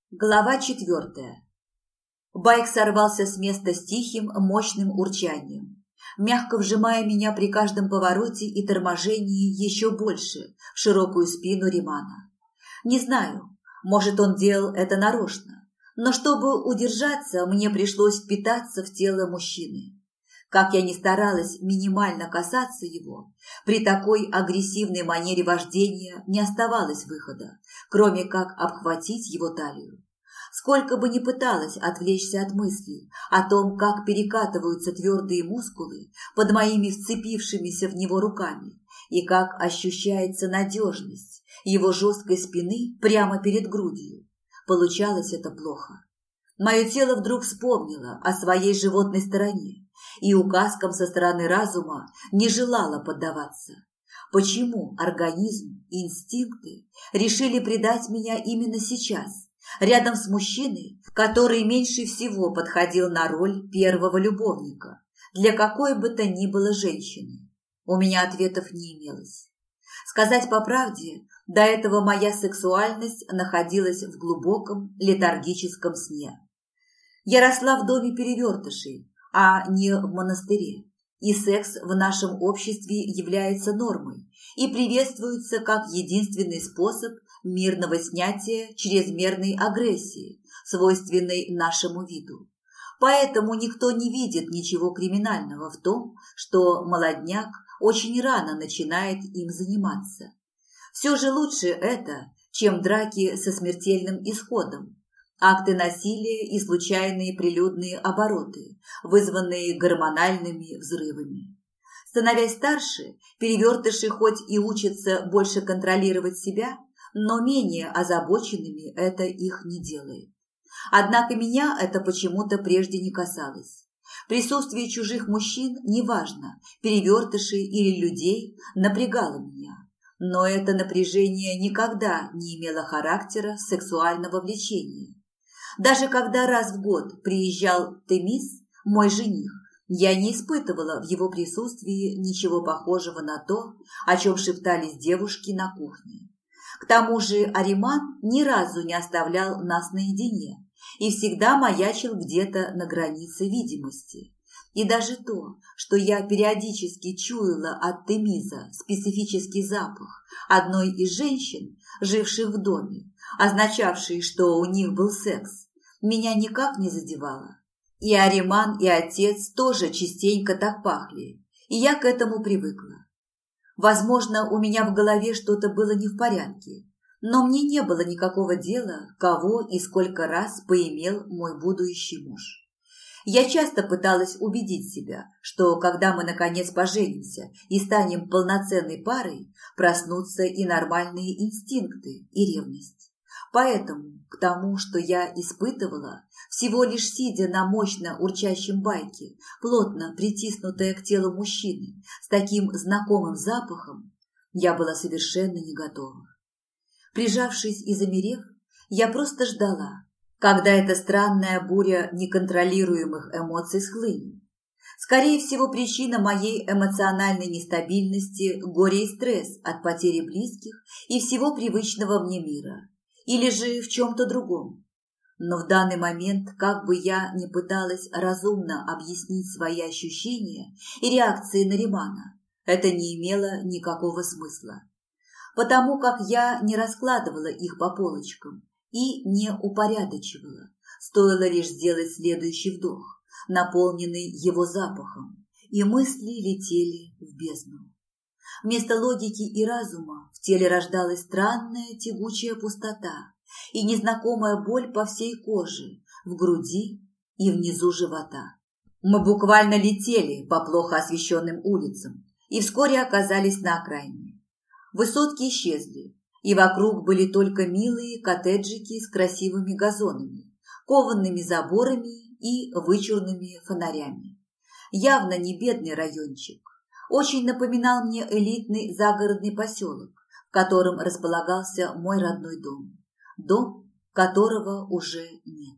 Глава 4. Байк сорвался с места с тихим, мощным урчанием, мягко вжимая меня при каждом повороте и торможении еще больше в широкую спину Римана. Не знаю, может, он делал это нарочно, но чтобы удержаться, мне пришлось впитаться в тело мужчины. Как я ни старалась минимально касаться его, при такой агрессивной манере вождения не оставалось выхода, кроме как обхватить его талию. Сколько бы ни пыталась отвлечься от мыслей о том, как перекатываются твердые мускулы под моими вцепившимися в него руками и как ощущается надежность его жесткой спины прямо перед грудью, получалось это плохо. Мое тело вдруг вспомнило о своей животной стороне и указкам со стороны разума не желало поддаваться. Почему организм и инстинкты решили предать меня именно сейчас, рядом с мужчиной, который меньше всего подходил на роль первого любовника для какой бы то ни было женщины? У меня ответов не имелось. Сказать по правде, до этого моя сексуальность находилась в глубоком летаргическом сне. Я росла в доме перевертышей, а не в монастыре, и секс в нашем обществе является нормой и приветствуется как единственный способ мирного снятия чрезмерной агрессии, свойственной нашему виду. Поэтому никто не видит ничего криминального в том, что молодняк очень рано начинает им заниматься. Все же лучше это, чем драки со смертельным исходом, акты насилия и случайные прилюдные обороты, вызванные гормональными взрывами. Становясь старше, перевертыши хоть и учатся больше контролировать себя, но менее озабоченными это их не делает. Однако меня это почему-то прежде не касалось. Присутствие чужих мужчин, неважно, перевертышей или людей, напрягало меня. Но это напряжение никогда не имело характера сексуального влечения. Даже когда раз в год приезжал Темис, мой жених, я не испытывала в его присутствии ничего похожего на то, о чем шептались девушки на кухне. К тому же Ариман ни разу не оставлял нас наедине и всегда маячил где-то на границе видимости. И даже то, что я периодически чуяла от Темиза специфический запах одной из женщин, живших в доме, означавший, что у них был секс, меня никак не задевало. И Ариман, и отец тоже частенько так пахли, и я к этому привыкла. Возможно, у меня в голове что-то было не в порядке, но мне не было никакого дела, кого и сколько раз поимел мой будущий муж. Я часто пыталась убедить себя, что когда мы наконец поженимся и станем полноценной парой, проснутся и нормальные инстинкты и ревность. Поэтому к тому, что я испытывала, всего лишь сидя на мощно урчащем байке, плотно притиснутая к телу мужчины с таким знакомым запахом, я была совершенно не готова. Прижавшись и замерев, я просто ждала, когда эта странная буря неконтролируемых эмоций схлынет. Скорее всего, причина моей эмоциональной нестабильности – горе и стресс от потери близких и всего привычного мне мира. Или же в чем-то другом. Но в данный момент, как бы я ни пыталась разумно объяснить свои ощущения и реакции на Римана, это не имело никакого смысла. Потому как я не раскладывала их по полочкам и не упорядочивала, стоило лишь сделать следующий вдох, наполненный его запахом, и мысли летели в бездну. Вместо логики и разума в теле рождалась странная тягучая пустота и незнакомая боль по всей коже, в груди и внизу живота. Мы буквально летели по плохо освещенным улицам и вскоре оказались на окраине. Высотки исчезли, и вокруг были только милые коттеджики с красивыми газонами, коваными заборами и вычурными фонарями. Явно не бедный райончик. Очень напоминал мне элитный загородный поселок, в котором располагался мой родной дом. Дом, которого уже нет.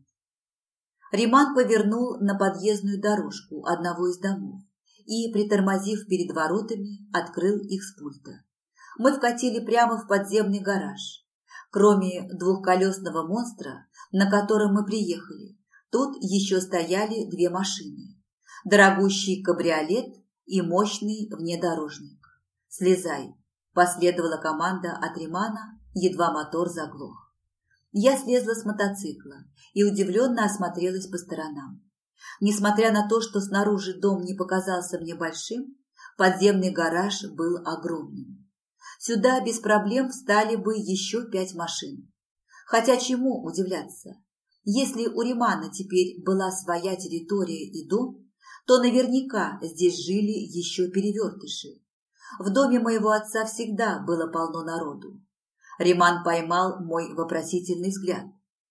Риман повернул на подъездную дорожку одного из домов и, притормозив перед воротами, открыл их с пульта. Мы вкатили прямо в подземный гараж. Кроме двухколесного монстра, на котором мы приехали, тут еще стояли две машины. Дорогущий кабриолет и мощный внедорожник. «Слезай», – последовала команда от Римана, едва мотор заглох. Я слезла с мотоцикла и удивленно осмотрелась по сторонам. Несмотря на то, что снаружи дом не показался мне большим, подземный гараж был огромным. Сюда без проблем встали бы еще 5 машин. Хотя чему удивляться? Если у Римана теперь была своя территория и дом, то наверняка здесь жили еще перевертыши. В доме моего отца всегда было полно народу. Риман поймал мой вопросительный взгляд.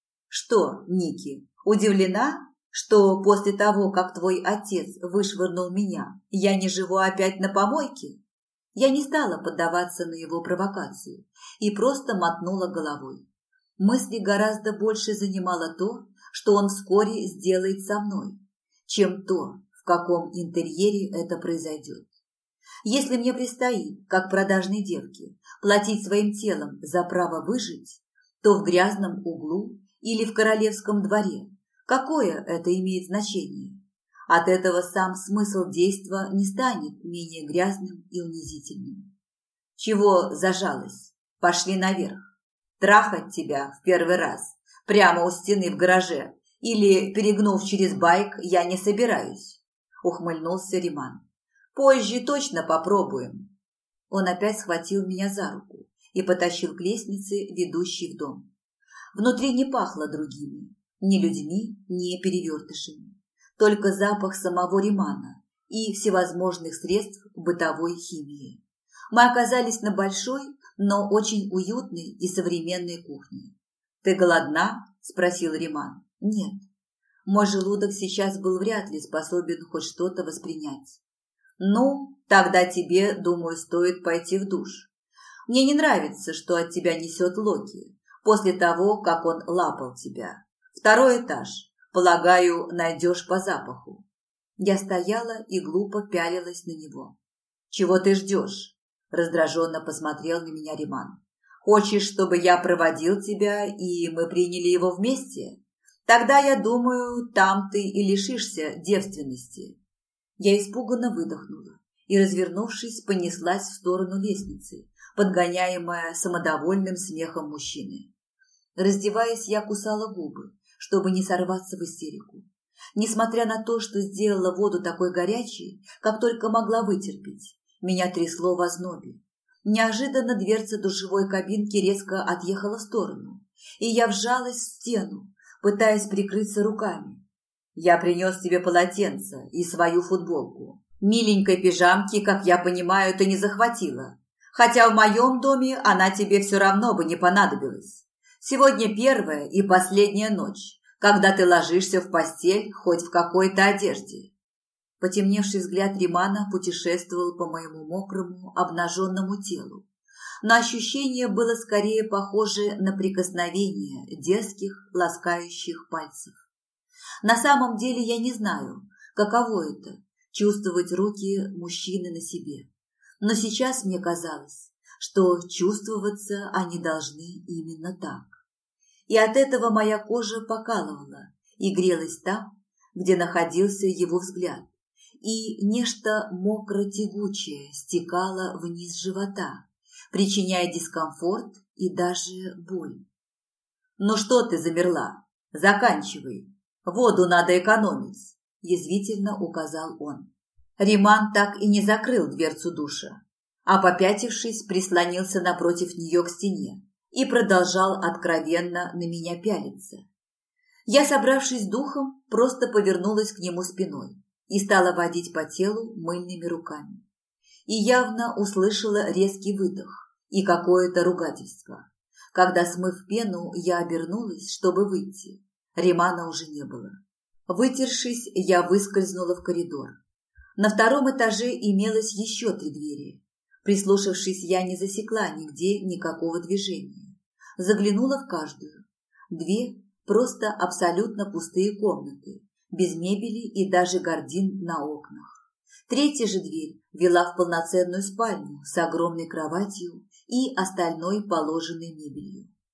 «Что, Ники, удивлена, что после того, как твой отец вышвырнул меня, я не живу опять на помойке?» Я не стала поддаваться на его провокацию и просто мотнула головой. Мысли гораздо больше занимало то, что он вскоре сделает со мной, чем то, в каком интерьере это произойдет. Если мне предстоит, как продажной девке, платить своим телом за право выжить, то в грязном углу или в королевском дворе, какое это имеет значение? От этого сам смысл действа не станет менее грязным и унизительным. Чего зажалась? Пошли наверх. Трахать тебя в первый раз, прямо у стены в гараже, или, перегнув через байк, я не собираюсь, ухмыльнулся Риман. Позже точно попробуем. Он опять схватил меня за руку и потащил к лестнице, ведущей в дом. Внутри не пахло другими, ни людьми, ни перевертышами. Только запах самого Римана и всевозможных средств бытовой химии. Мы оказались на большой, но очень уютной и современной кухне. «Ты голодна?» – спросил Риман. «Нет». Мой желудок сейчас был вряд ли способен хоть что-то воспринять. «Ну, тогда тебе, думаю, стоит пойти в душ. Мне не нравится, что от тебя несет Локи после того, как он лапал тебя. Второй этаж. Полагаю, найдешь по запаху». Я стояла и глупо пялилась на него. «Чего ты ждешь?» – раздраженно посмотрел на меня Риман. «Хочешь, чтобы я проводил тебя, и мы приняли его вместе? Тогда, я думаю, там ты и лишишься девственности». Я испуганно выдохнула и, развернувшись, понеслась в сторону лестницы, подгоняемая самодовольным смехом мужчины. Раздеваясь, я кусала губы, чтобы не сорваться в истерику. Несмотря на то, что сделала воду такой горячей, как только могла вытерпеть, меня трясло в ознобе. Неожиданно дверца душевой кабинки резко отъехала в сторону, и я вжалась в стену, пытаясь прикрыться руками. «Я принес тебе полотенце и свою футболку. Миленькой пижамки, как я понимаю, ты не захватила, хотя в моем доме она тебе все равно бы не понадобилась. Сегодня первая и последняя ночь, когда ты ложишься в постель хоть в какой-то одежде». Потемневший взгляд Римана путешествовал по моему мокрому, обнаженному телу, но ощущение было скорее похоже на прикосновение дерзких, ласкающих пальцев. На самом деле я не знаю, каково это – чувствовать руки мужчины на себе, но сейчас мне казалось, что чувствоваться они должны именно так. И от этого моя кожа покалывала и грелась там, где находился его взгляд, и нечто мокро-тягучее стекало вниз живота, причиняя дискомфорт и даже боль. «Ну что ты замерла? Заканчивай. Воду надо экономить», – язвительно указал он. Риман так и не закрыл дверцу душа, а, попятившись, прислонился напротив нее к стене и продолжал откровенно на меня пялиться. Я, собравшись с духом, просто повернулась к нему спиной и стала водить по телу мыльными руками. И явно услышала резкий выдох и какое-то ругательство. Когда, смыв пену, я обернулась, чтобы выйти. Римана уже не было. Вытершись, я выскользнула в коридор. На втором этаже имелось еще 3 двери. Прислушавшись, я не засекла нигде никакого движения. Заглянула в каждую. 2 просто абсолютно пустые комнаты, без мебели и даже гардин на окнах. 3-я же дверь вела в полноценную спальню с огромной кроватью и остальной положенной мебелью.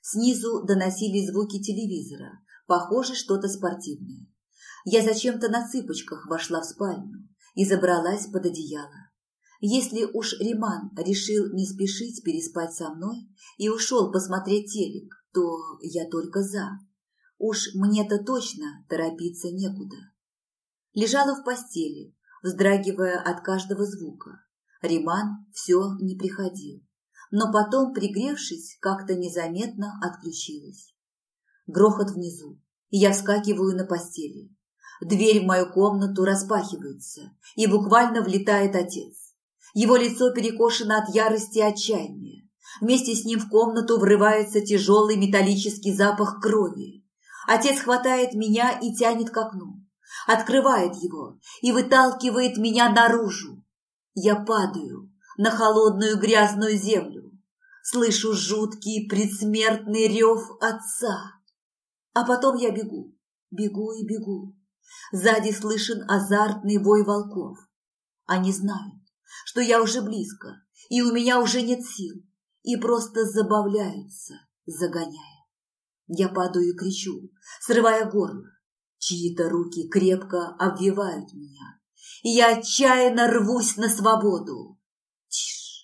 Снизу доносились звуки телевизора, похоже, что-то спортивное. Я зачем-то на цыпочках вошла в спальню и забралась под одеяло. Если уж Риман решил не спешить переспать со мной и ушел посмотреть телек, то я только за. Уж мне-то точно торопиться некуда. Лежала в постели, вздрагивая от каждого звука. Риман все не приходил, но потом, пригревшись, как-то незаметно отключилась. Грохот внизу, и я вскакиваю на постели. Дверь в мою комнату распахивается, и буквально влетает отец. Его лицо перекошено от ярости и отчаяния. Вместе с ним в комнату врывается тяжелый металлический запах крови. Отец хватает меня и тянет к окну, открывает его и выталкивает меня наружу. Я падаю на холодную грязную землю, слышу жуткий предсмертный рев отца. А потом я бегу и бегу. Сзади слышен азартный вой волков. Они знают, что я уже близко, и у меня уже нет сил, и просто забавляются, загоняя. Я падаю и кричу, срывая горло. Чьи-то руки крепко обвивают меня, и я отчаянно рвусь на свободу. Тише,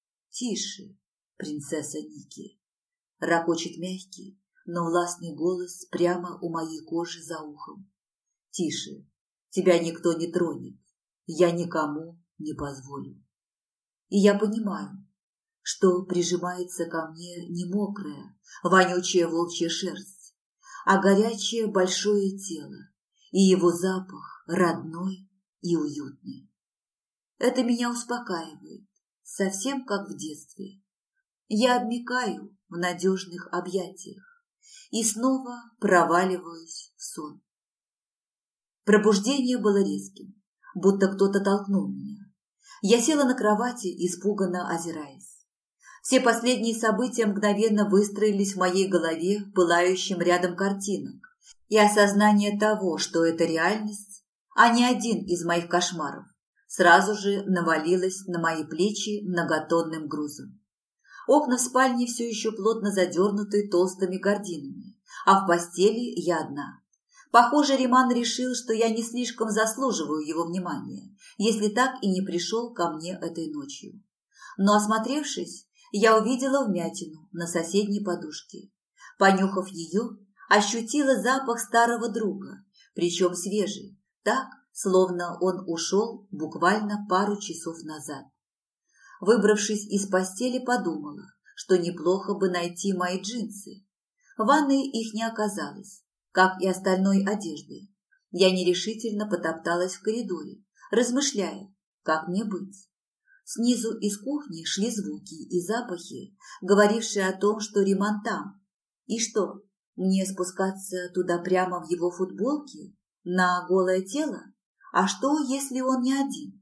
тише, принцесса Ники, ракочет мягкий, но властный голос прямо у моей кожи за ухом. Тише, тебя никто не тронет, я никому не позволю. И я понимаю, что прижимается ко мне не мокрая, вонючая волчья шерсть, а горячее большое тело, и его запах родной и уютный. Это меня успокаивает, совсем как в детстве. Я обмякаю в надежных объятиях и снова проваливаюсь в сон. Пробуждение было резким, будто кто-то толкнул меня. Я села на кровати, испуганно озираясь. Все последние события мгновенно выстроились в моей голове пылающим рядом картинок, и осознание того, что это реальность, а не один из моих кошмаров, сразу же навалилось на мои плечи многотонным грузом. Окна в спальне все еще плотно задернуты толстыми гардинами, а в постели я одна. Похоже, Риман решил, что я не слишком заслуживаю его внимания, если так и не пришел ко мне этой ночью. Но, осмотревшись, я увидела вмятину на соседней подушке. Понюхав ее, ощутила запах старого друга, причем свежий, так, словно он ушел буквально пару часов назад. Выбравшись из постели, подумала, что неплохо бы найти мои джинсы. В ванной их не оказалось, как и остальной одежды. Я нерешительно потопталась в коридоре, размышляя, как мне быть. Снизу из кухни шли звуки и запахи, говорившие о том, что Риман там. И что, мне спускаться туда прямо в его футболке, на голое тело? А что, если он не один?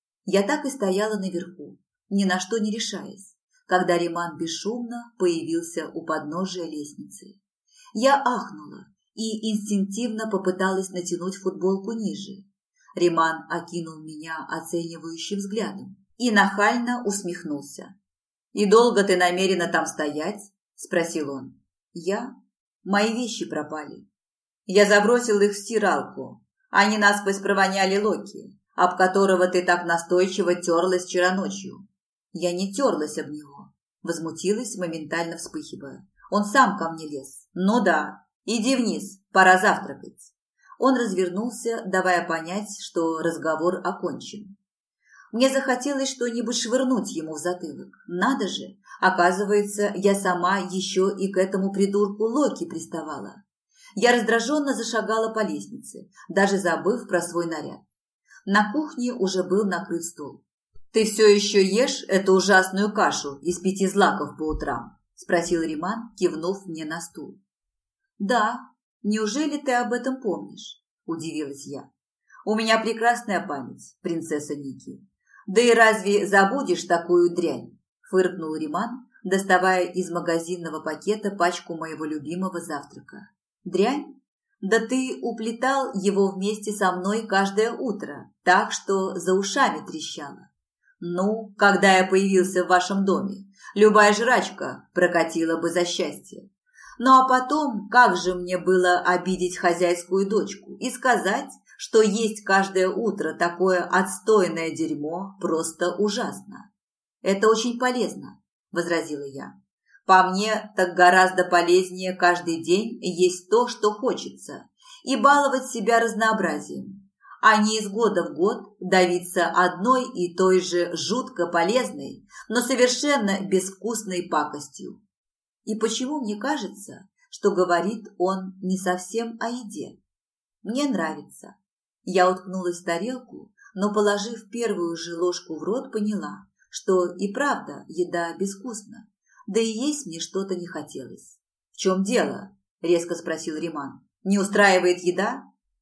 Я так и стояла наверху, ни на что не решаясь, когда Риман бесшумно появился у подножия лестницы. Я ахнула и инстинктивно попыталась натянуть футболку ниже. Риман окинул меня оценивающим взглядом и нахально усмехнулся. «И долго ты намерена там стоять?» – спросил он. «Я? Мои вещи пропали. Я забросил их в стиралку. Они насквозь провоняли Локи, об которого ты так настойчиво терлась вчера ночью». «Я не терлась об него», – возмутилась, моментально вспыхивая. «Он сам ко мне лез». «Ну да, иди вниз, пора завтракать». Он развернулся, давая понять, что разговор окончен. Мне захотелось что-нибудь швырнуть ему в затылок. Надо же, оказывается, я сама еще и к этому придурку Локи приставала. Я раздраженно зашагала по лестнице, даже забыв про свой наряд. На кухне уже был накрыт стол. «Ты все еще ешь эту ужасную кашу из 5 злаков по утрам?» – спросил Риман, кивнув мне на стул. «Да, неужели ты об этом помнишь?» – удивилась я. «У меня прекрасная память, принцесса Ники. Да и разве забудешь такую дрянь?» – фыркнул Риман, доставая из магазинного пакета пачку моего любимого завтрака. «Дрянь? Да ты уплетал его вместе со мной каждое утро, так что за ушами трещало. Ну, когда я появился в вашем доме, любая жрачка прокатила бы за счастье. Ну а потом, как же мне было обидеть хозяйскую дочку и сказать, что есть каждое утро такое отстойное дерьмо просто ужасно. «Это очень полезно», – возразила я. «По мне, так гораздо полезнее каждый день есть то, что хочется, и баловать себя разнообразием, а не из года в год давиться одной и той же жутко полезной, но совершенно безвкусной пакостью. И почему мне кажется, что говорит он не совсем о еде? Мне нравится». Я уткнулась в тарелку, но, положив первую же ложку в рот, поняла, что и правда еда безвкусна, да и есть мне что-то не хотелось. «В чем дело?» – резко спросил Риман. «Не устраивает еда?»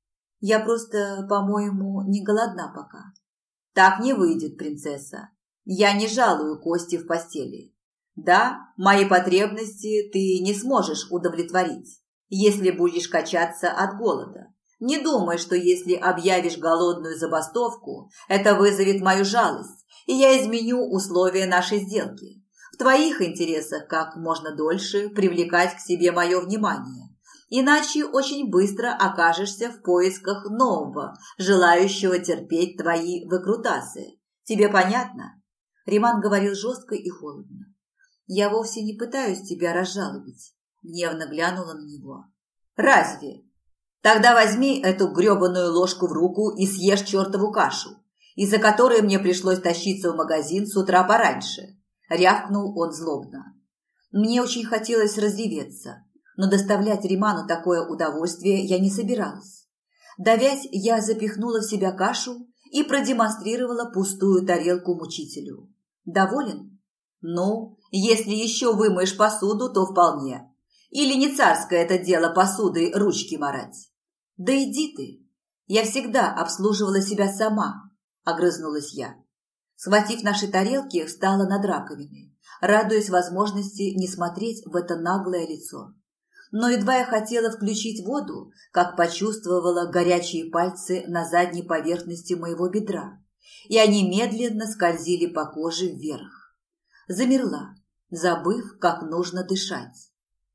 «Я просто, по-моему, не голодна пока». «Так не выйдет, принцесса. Я не жалую кости в постели. Да, мои потребности ты не сможешь удовлетворить, если будешь качаться от голода. Не думай, что если объявишь голодную забастовку, это вызовет мою жалость, и я изменю условия нашей сделки. В твоих интересах как можно дольше привлекать к себе мое внимание, иначе очень быстро окажешься в поисках нового, желающего терпеть твои выкрутасы. Тебе понятно?» Риман говорил жестко и холодно. «Я вовсе не пытаюсь тебя разжалобить», – гневно глянула на него. «Разве? Тогда возьми эту гребаную ложку в руку и съешь чертову кашу, из-за которой мне пришлось тащиться в магазин с утра пораньше», – рявкнул он злобно. Мне очень хотелось разреветься, но доставлять Риману такое удовольствие я не собиралась. Давясь, я запихнула в себя кашу и продемонстрировала пустую тарелку мучителю. «Доволен? Ну, если еще вымоешь посуду, то вполне. Или не царское это дело посудой ручки марать?» «Да иди ты! Я всегда обслуживала себя сама», – огрызнулась я. Схватив наши тарелки, встала над раковиной, радуясь возможности не смотреть в это наглое лицо. Но едва я хотела включить воду, как почувствовала горячие пальцы на задней поверхности моего бедра, и они медленно скользили по коже вверх. Замерла, забыв, как нужно дышать.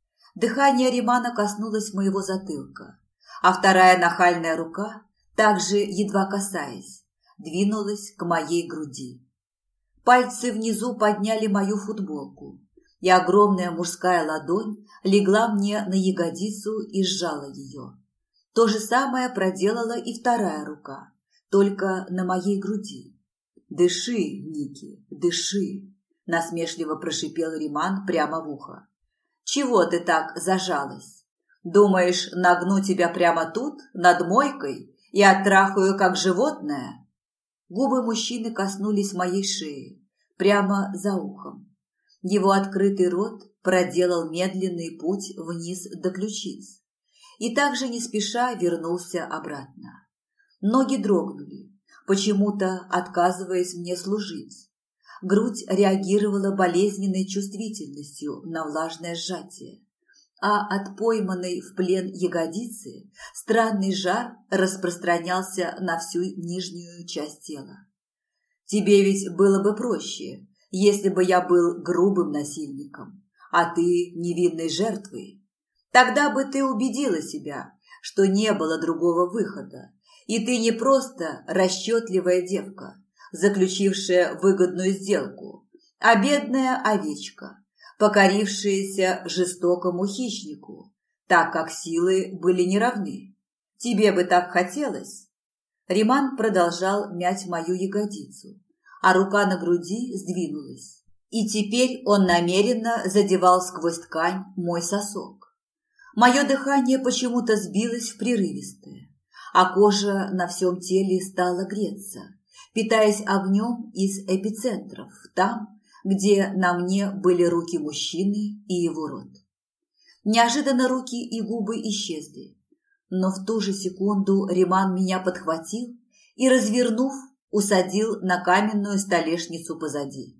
Дыхание Римана коснулось моего затылка, а вторая нахальная рука, также едва касаясь, двинулась к моей груди. Пальцы внизу подняли мою футболку, и огромная мужская ладонь легла мне на ягодицу и сжала ее. То же самое проделала и вторая рука, только на моей груди. «Дыши, Ники, дыши!» – насмешливо прошипел Риман прямо в ухо. «Чего ты так зажалась? Думаешь, нагну тебя прямо тут, над мойкой, и оттрахаю, как животное?» Губы мужчины коснулись моей шеи, прямо за ухом. Его открытый рот проделал медленный путь вниз до ключиц и также не спеша вернулся обратно. Ноги дрогнули, почему-то отказываясь мне служить. Грудь реагировала болезненной чувствительностью на влажное сжатие, а от пойманной в плен ягодицы странный жар распространялся на всю нижнюю часть тела. «Тебе ведь было бы проще, если бы я был грубым насильником, а ты невинной жертвой. Тогда бы ты убедила себя, что не было другого выхода, и ты не просто расчетливая девка, заключившая выгодную сделку, а бедная овечка, покорившаяся жестокому хищнику, так как силы были неравны. Тебе бы так хотелось?» Риман продолжал мять мою ягодицу, а рука на груди сдвинулась, и теперь он намеренно задевал сквозь ткань мой сосок. Мое дыхание почему-то сбилось в прерывистое, а кожа на всем теле стала греться, питаясь огнем из эпицентров, там, где на мне были руки мужчины и его рот. Неожиданно руки и губы исчезли, но в ту же секунду Риман меня подхватил и, развернув, усадил на каменную столешницу позади.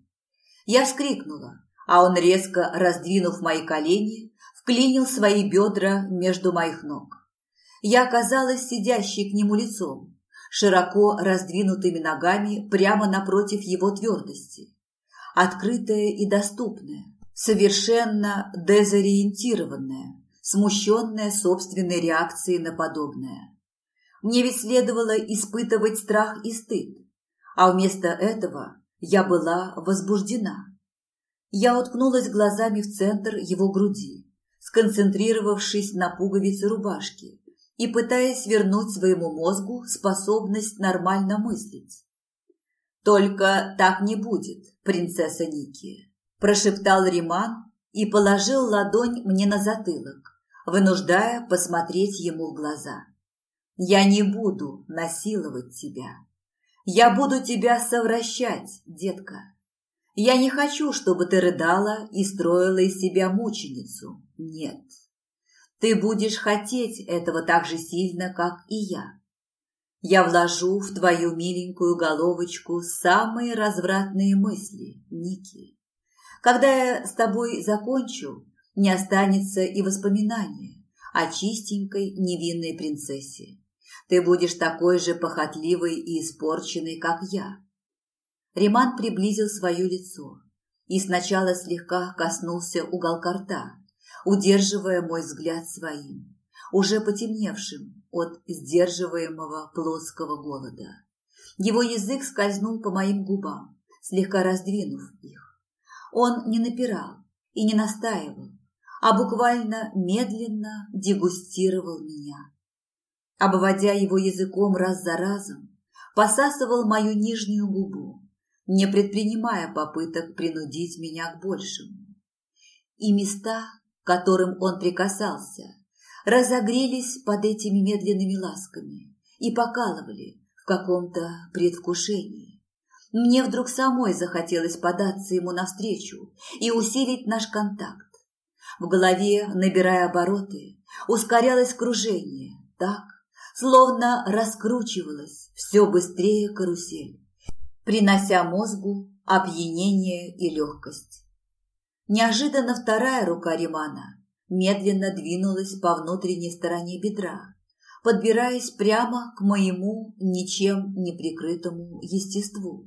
Я вскрикнула, а он, резко раздвинув мои колени, вклинил свои бедра между моих ног. Я оказалась сидящей к нему лицом, широко раздвинутыми ногами прямо напротив его твердости. Открытая и доступная, совершенно дезориентированная, смущенная собственной реакцией на подобное. Мне ведь следовало испытывать страх и стыд, а вместо этого я была возбуждена. Я уткнулась глазами в центр его груди, сконцентрировавшись на пуговице рубашки и пытаясь вернуть своему мозгу способность нормально мыслить. «Только так не будет, принцесса Ники», – прошептал Риман и положил ладонь мне на затылок, вынуждая посмотреть ему в глаза. «Я не буду насиловать тебя. Я буду тебя совращать, детка. Я не хочу, чтобы ты рыдала и строила из себя мученицу. Нет. Ты будешь хотеть этого так же сильно, как и я. Я вложу в твою миленькую головочку самые развратные мысли, Ники. Когда я с тобой закончу, не останется и воспоминания о чистенькой невинной принцессе. Ты будешь такой же похотливой и испорченной, как я». Риман приблизил свое лицо и сначала слегка коснулся уголка рта, удерживая мой взгляд своим, уже потемневшим от сдерживаемого плотского голода. Его язык скользнул по моим губам, слегка раздвинув их. Он не напирал и не настаивал, а буквально медленно дегустировал меня. Обводя его языком раз за разом, посасывал мою нижнюю губу, не предпринимая попыток принудить меня к большему. И места, к которым он прикасался, разогрелись под этими медленными ласками и покалывали в каком-то предвкушении. Мне вдруг самой захотелось податься ему навстречу и усилить наш контакт. В голове, набирая обороты, ускорялось кружение, так, словно раскручивалась все быстрее карусель, принося мозгу опьянение и легкость. Неожиданно вторая рука Римана медленно двинулась по внутренней стороне бедра, подбираясь прямо к моему ничем не прикрытому естеству.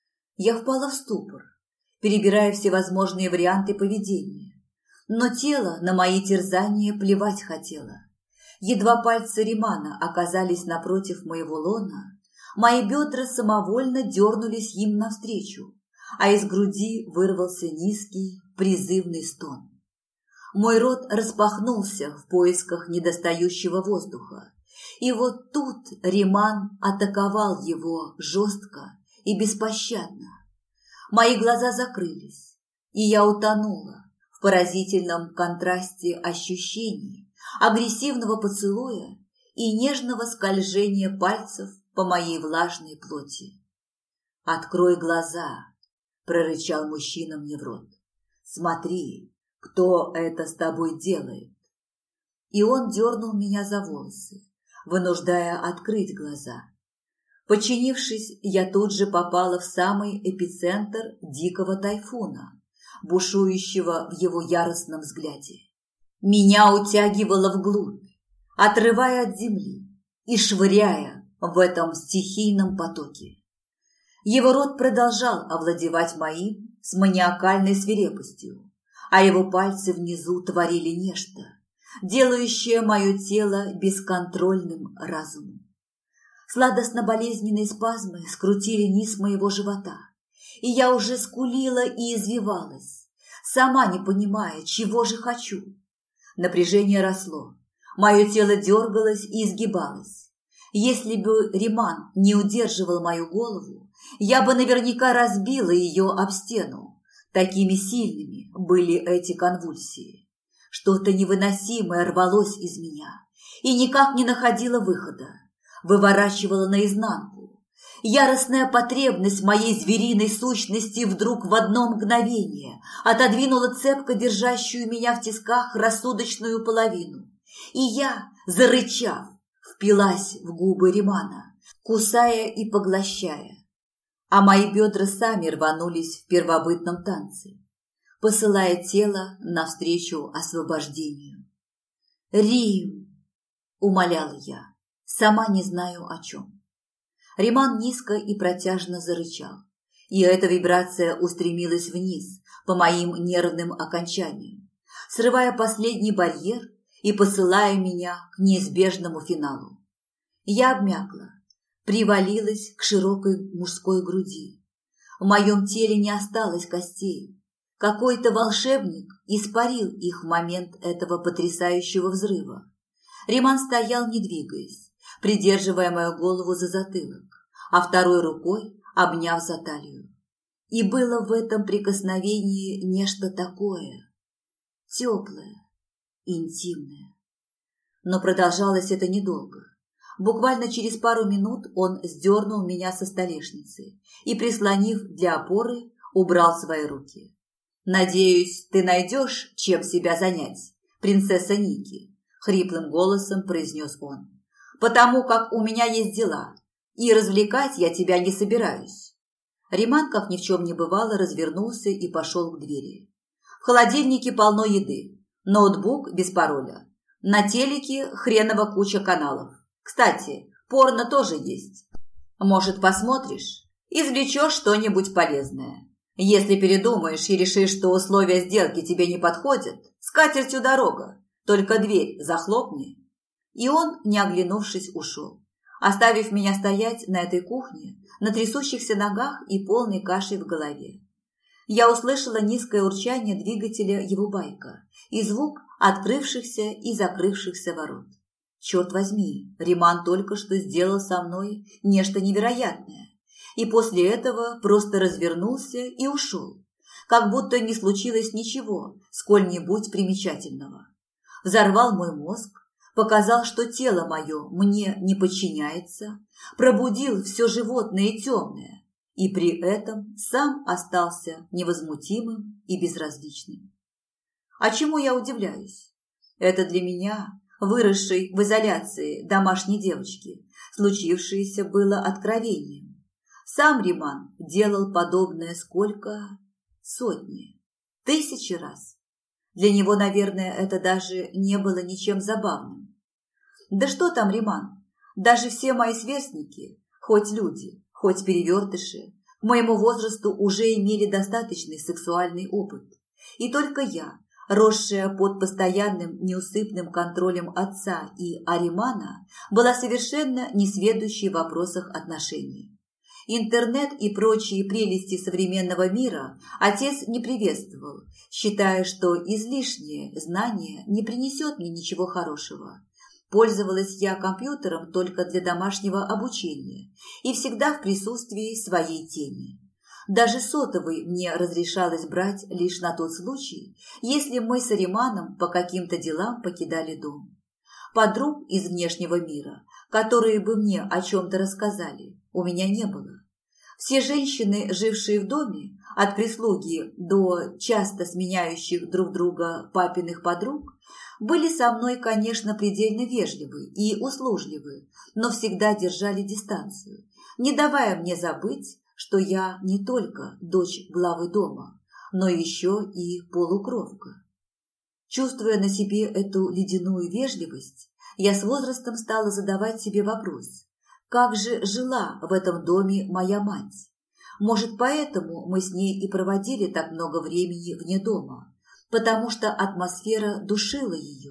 Я впала в ступор, перебирая всевозможные варианты поведения, но тело на мои терзания плевать хотело. Едва пальцы Римана оказались напротив моего лона, мои бедра самовольно дернулись им навстречу, а из груди вырвался низкий, призывный стон. Мой рот распахнулся в поисках недостающего воздуха, и вот тут Риман атаковал его жестко и беспощадно. Мои глаза закрылись, и я утонула в поразительном контрасте ощущений агрессивного поцелуя и нежного скольжения пальцев по моей влажной плоти. «Открой глаза», – прорычал мужчина мне в рот. «Смотри, кто это с тобой делает?» И он дернул меня за волосы, вынуждая открыть глаза. Подчинившись, я тут же попала в самый эпицентр дикого тайфуна, бушующего в его яростном взгляде. Меня утягивало вглубь, отрывая от земли и швыряя в этом стихийном потоке. Его рот продолжал овладевать моим с маниакальной свирепостью, а его пальцы внизу творили нечто, делающее мое тело бесконтрольным разумом. Сладостно-болезненные спазмы скрутили низ моего живота, и я уже скулила и извивалась, сама не понимая, чего же хочу. Напряжение росло, мое тело дергалось и изгибалось. Если бы Риман не удерживал мою голову, я бы наверняка разбила ее об стену. Такими сильными были эти конвульсии. Что-то невыносимое рвалось из меня и никак не находило выхода, выворачивало наизнанку. Яростная потребность моей звериной сущности вдруг в одно мгновение отодвинула цепко держащую меня в тисках рассудочную половину, и я, зарычав, впилась в губы Римана, кусая и поглощая, а мои бедра сами рванулись в первобытном танце, посылая тело навстречу освобождению. «Рим!» – умоляла я, сама не знаю о чем. Риман низко и протяжно зарычал, и эта вибрация устремилась вниз по моим нервным окончаниям, срывая последний барьер и посылая меня к неизбежному финалу. Я обмякла, привалилась к широкой мужской груди. В моем теле не осталось костей. Какой-то волшебник испарил их в момент этого потрясающего взрыва. Риман стоял, не двигаясь, придерживая мою голову за затылок, а второй рукой обняв за талию. И было в этом прикосновении нечто такое, теплое, интимное. Но продолжалось это недолго. Буквально через пару минут он сдернул меня со столешницы и, прислонив для опоры, убрал свои руки. «Надеюсь, ты найдешь, чем себя занять, принцесса Ники», – хриплым голосом произнес он. «Потому как у меня есть дела, и развлекать я тебя не собираюсь». Риман, как ни в чем не бывало, развернулся и пошел к двери. «В холодильнике полно еды, ноутбук без пароля, на телеке хреново куча каналов. Кстати, порно тоже есть. Может, посмотришь? Извлечешь что-нибудь полезное. Если передумаешь и решишь, что условия сделки тебе не подходят, с катертью дорога, только дверь захлопни». И он, не оглянувшись, ушел, оставив меня стоять на этой кухне, на трясущихся ногах и полной кашей в голове. Я услышала низкое урчание двигателя его байка и звук открывшихся и закрывшихся ворот. Черт возьми, Риман только что сделал со мной нечто невероятное. И после этого просто развернулся и ушел, как будто не случилось ничего сколь-нибудь примечательного. Взорвал мой мозг, показал, что тело мое мне не подчиняется, пробудил все животное и темное, и при этом сам остался невозмутимым и безразличным. А чему я удивляюсь? Это для меня, выросшей в изоляции домашней девочки, случившееся было откровением. Сам Риман делал подобное сколько? Сотни, тысячи раз. Для него, наверное, это даже не было ничем забавным. Да что там, Риман? Даже все мои сверстники, хоть люди, хоть перевертыши, к моему возрасту уже имели достаточный сексуальный опыт. И только я, росшая под постоянным неусыпным контролем отца и Аримана, была совершенно несведущей в вопросах отношений. Интернет и прочие прелести современного мира отец не приветствовал, считая, что излишнее знание не принесет мне ничего хорошего. Пользовалась я компьютером только для домашнего обучения и всегда в присутствии своей тени. Даже сотовый мне разрешалось брать лишь на тот случай, если мы с Ариманом по каким-то делам покидали дом. Подруг из внешнего мира, которые бы мне о чем-то рассказали, у меня не было. Все женщины, жившие в доме, от прислуги до часто сменяющих друг друга папиных подруг, были со мной, конечно, предельно вежливы и услужливы, но всегда держали дистанцию, не давая мне забыть, что я не только дочь главы дома, но еще и полукровка. Чувствуя на себе эту ледяную вежливость, я с возрастом стала задавать себе вопрос: как же жила в этом доме моя мать? Может, поэтому мы с ней и проводили так много времени вне дома, потому что атмосфера душила ее?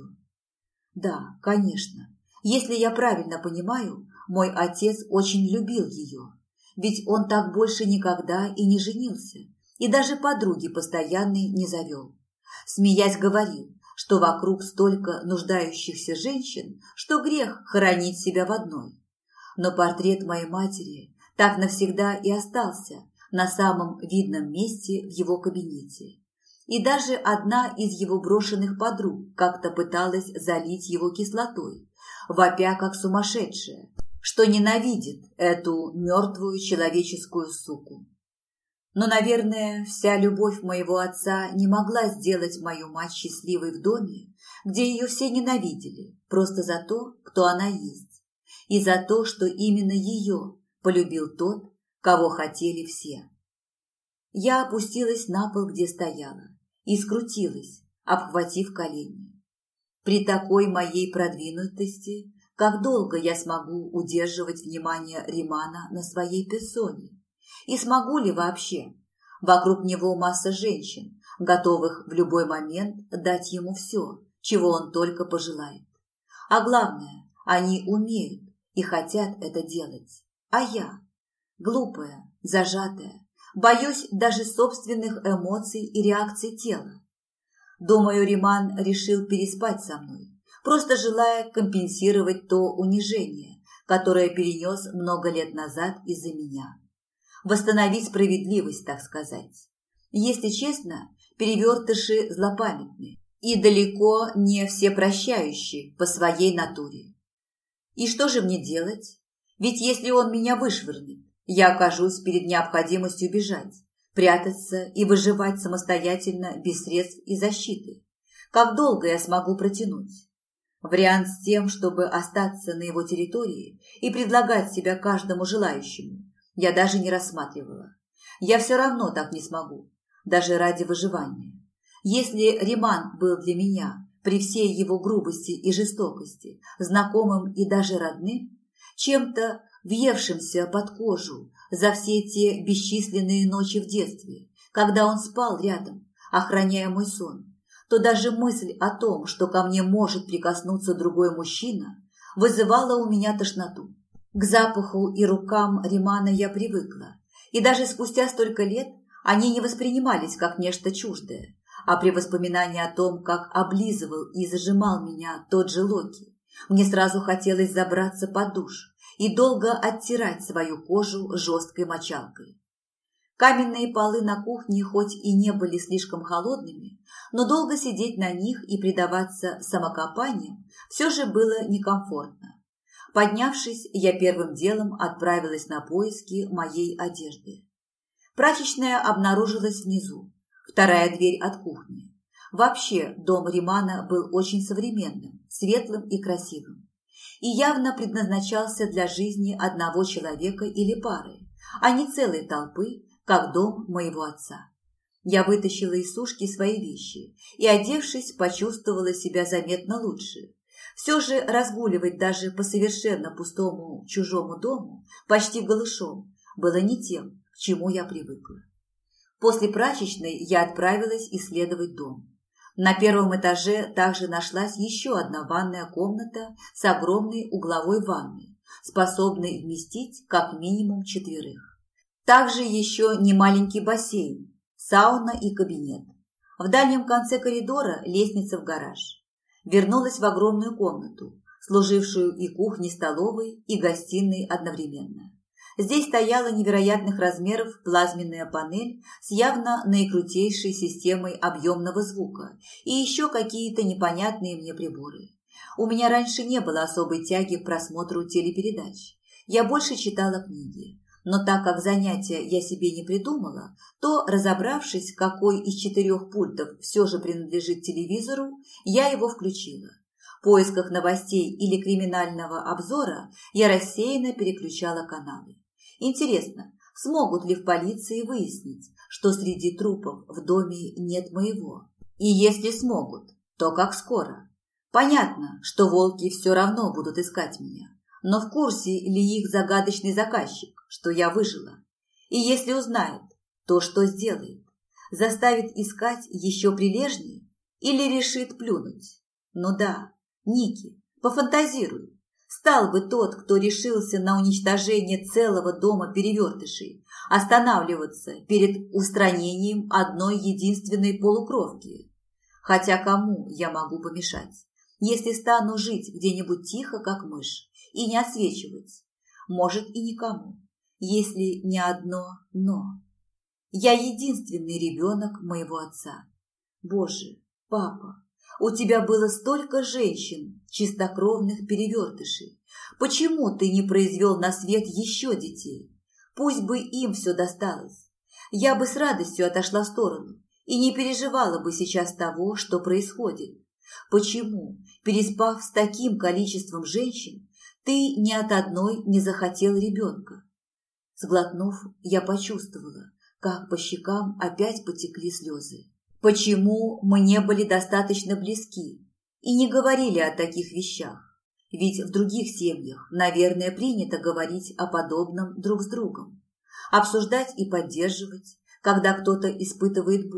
Да, конечно, если я правильно понимаю, мой отец очень любил ее, ведь он так больше никогда и не женился, и даже подруги постоянной не завел. Смеясь, говорил, что вокруг столько нуждающихся женщин, что грех хоронить себя в одной. Но портрет моей матери так навсегда и остался на самом видном месте в его кабинете. И даже одна из его брошенных подруг как-то пыталась залить его кислотой, вопя как сумасшедшая, что ненавидит эту мертвую человеческую суку. Но, наверное, вся любовь моего отца не могла сделать мою мать счастливой в доме, где ее все ненавидели, просто за то, кто она есть, и за то, что именно ее полюбил тот, кого хотели все. Я опустилась на пол, где стояла, и скрутилась, обхватив колени. При такой моей продвинутости, как долго я смогу удерживать внимание Римана на своей персоне? И смогу ли вообще? Вокруг него масса женщин, готовых в любой момент дать ему все, чего он только пожелает. А главное, они умеют и хотят это делать. А я, глупая, зажатая, боюсь даже собственных эмоций и реакций тела. Думаю, Риман решил переспать со мной, просто желая компенсировать то унижение, которое перенес много лет назад из-за меня. Восстановить справедливость, так сказать. Если честно, перевертыши злопамятны и далеко не всепрощающие по своей натуре. И что же мне делать? Ведь если он меня вышвырнет, я окажусь перед необходимостью бежать, прятаться и выживать самостоятельно без средств и защиты. Как долго я смогу протянуть? Вариант с тем, чтобы остаться на его территории и предлагать себя каждому желающему, я даже не рассматривала. Я все равно так не смогу, даже ради выживания. Если Риман был для меня, при всей его грубости и жестокости, знакомым и даже родным, чем-то въевшимся под кожу за все те бесчисленные ночи в детстве, когда он спал рядом, охраняя мой сон, то даже мысль о том, что ко мне может прикоснуться другой мужчина, вызывала у меня тошноту. К запаху и рукам Римана я привыкла, и даже спустя столько лет они не воспринимались как нечто чуждое, а при воспоминании о том, как облизывал и зажимал меня тот же Локи, мне сразу хотелось забраться под душ и долго оттирать свою кожу жесткой мочалкой. Каменные полы на кухне хоть и не были слишком холодными, но долго сидеть на них и предаваться самокопаниям все же было некомфортно. Поднявшись, я первым делом отправилась на поиски моей одежды. Прачечная обнаружилась внизу, вторая дверь от кухни. Вообще, дом Римана был очень современным, светлым и красивым. И явно предназначался для жизни одного человека или пары, а не целой толпы, как дом моего отца. Я вытащила из сушки свои вещи и, одевшись, почувствовала себя заметно лучше. Все же разгуливать даже по совершенно пустому чужому дому, почти голышом, было не тем, к чему я привыкла. После прачечной я отправилась исследовать дом. На первом этаже также нашлась еще одна ванная комната с огромной угловой ванной, способной вместить как минимум 4. Также еще немаленький бассейн, сауна и кабинет. В дальнем конце коридора лестница в гараж. Вернулась в огромную комнату, служившую и кухней-столовой, и гостиной одновременно. Здесь стояла невероятных размеров плазменная панель с явно наикрутейшей системой объемного звука и еще какие-то непонятные мне приборы. У меня раньше не было особой тяги к просмотру телепередач. Я больше читала книги. Но так как занятия я себе не придумала, то, разобравшись, какой из 4 пультов все же принадлежит телевизору, я его включила. В поисках новостей или криминального обзора я рассеянно переключала каналы. Интересно, смогут ли в полиции выяснить, что среди трупов в доме нет моего? И если смогут, то как скоро? Понятно, что волки все равно будут искать меня. Но в курсе ли их загадочный заказчик, что я выжила? И если узнает, то что сделает? Заставит искать еще прилежнее или решит плюнуть? Ну да, Ники, пофантазируй. Стал бы тот, кто решился на уничтожение целого дома перевертышей, останавливаться перед устранением одной единственной полукровки? Хотя кому я могу помешать, если стану жить где-нибудь тихо, как мышь, и не отсвечивать? Может, и никому, если не одно «но». Я единственный ребенок моего отца. Боже, папа, у тебя было столько женщин, чистокровных перевертышей. Почему ты не произвел на свет еще детей? Пусть бы им все досталось. Я бы с радостью отошла в сторону и не переживала бы сейчас того, что происходит. Почему, переспав с таким количеством женщин, ты ни от одной не захотел ребенка? Сглотнув, я почувствовала, как по щекам опять потекли слезы. Почему мы не были достаточно близки и не говорили о таких вещах? Ведь в других семьях, наверное, принято говорить о подобном друг с другом. Обсуждать и поддерживать, когда кто-то испытывает боль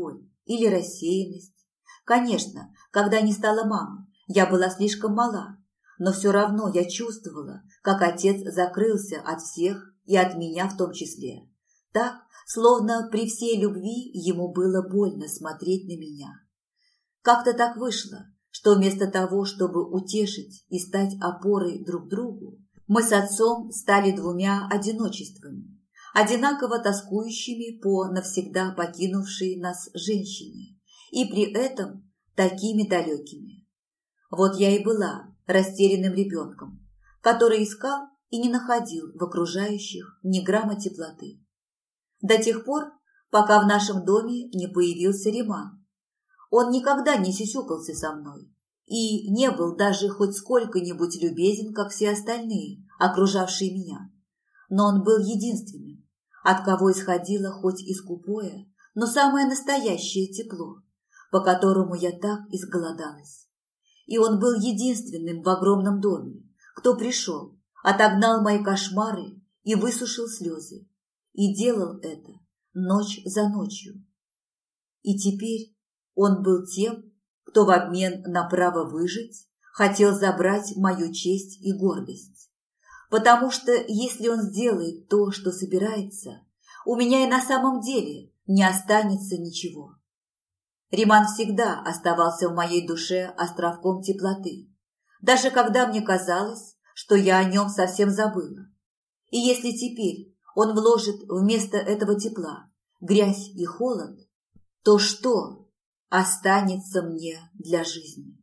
или рассеянность. Конечно, когда не стала мамой, я была слишком мала, но все равно я чувствовала, как отец закрылся от всех и от меня в том числе. Так, словно при всей любви ему было больно смотреть на меня. Как-то так вышло, что вместо того, чтобы утешить и стать опорой друг другу, мы с отцом стали двумя одиночествами, одинаково тоскующими по навсегда покинувшей нас женщине, и при этом такими далекими. Вот я и была растерянным ребенком, который искал и не находил в окружающих ни грамма теплоты. До тех пор, пока в нашем доме не появился Риман. Он никогда не сюсюкался со мной и не был даже хоть сколько-нибудь любезен, как все остальные, окружавшие меня. Но он был единственным, от кого исходило хоть и скупое, но самое настоящее тепло, по которому я так изголодалась. И он был единственным в огромном доме, кто пришел, отогнал мои кошмары и высушил слезы. И делал это ночь за ночью. И теперь он был тем, кто в обмен на право выжить хотел забрать мою честь и гордость. Потому что если он сделает то, что собирается, у меня и на самом деле не останется ничего. Риман всегда оставался в моей душе островком теплоты, даже когда мне казалось, что я о нем совсем забыла. И если теперь он вложит вместо этого тепла грязь и холод, то что останется мне для жизни?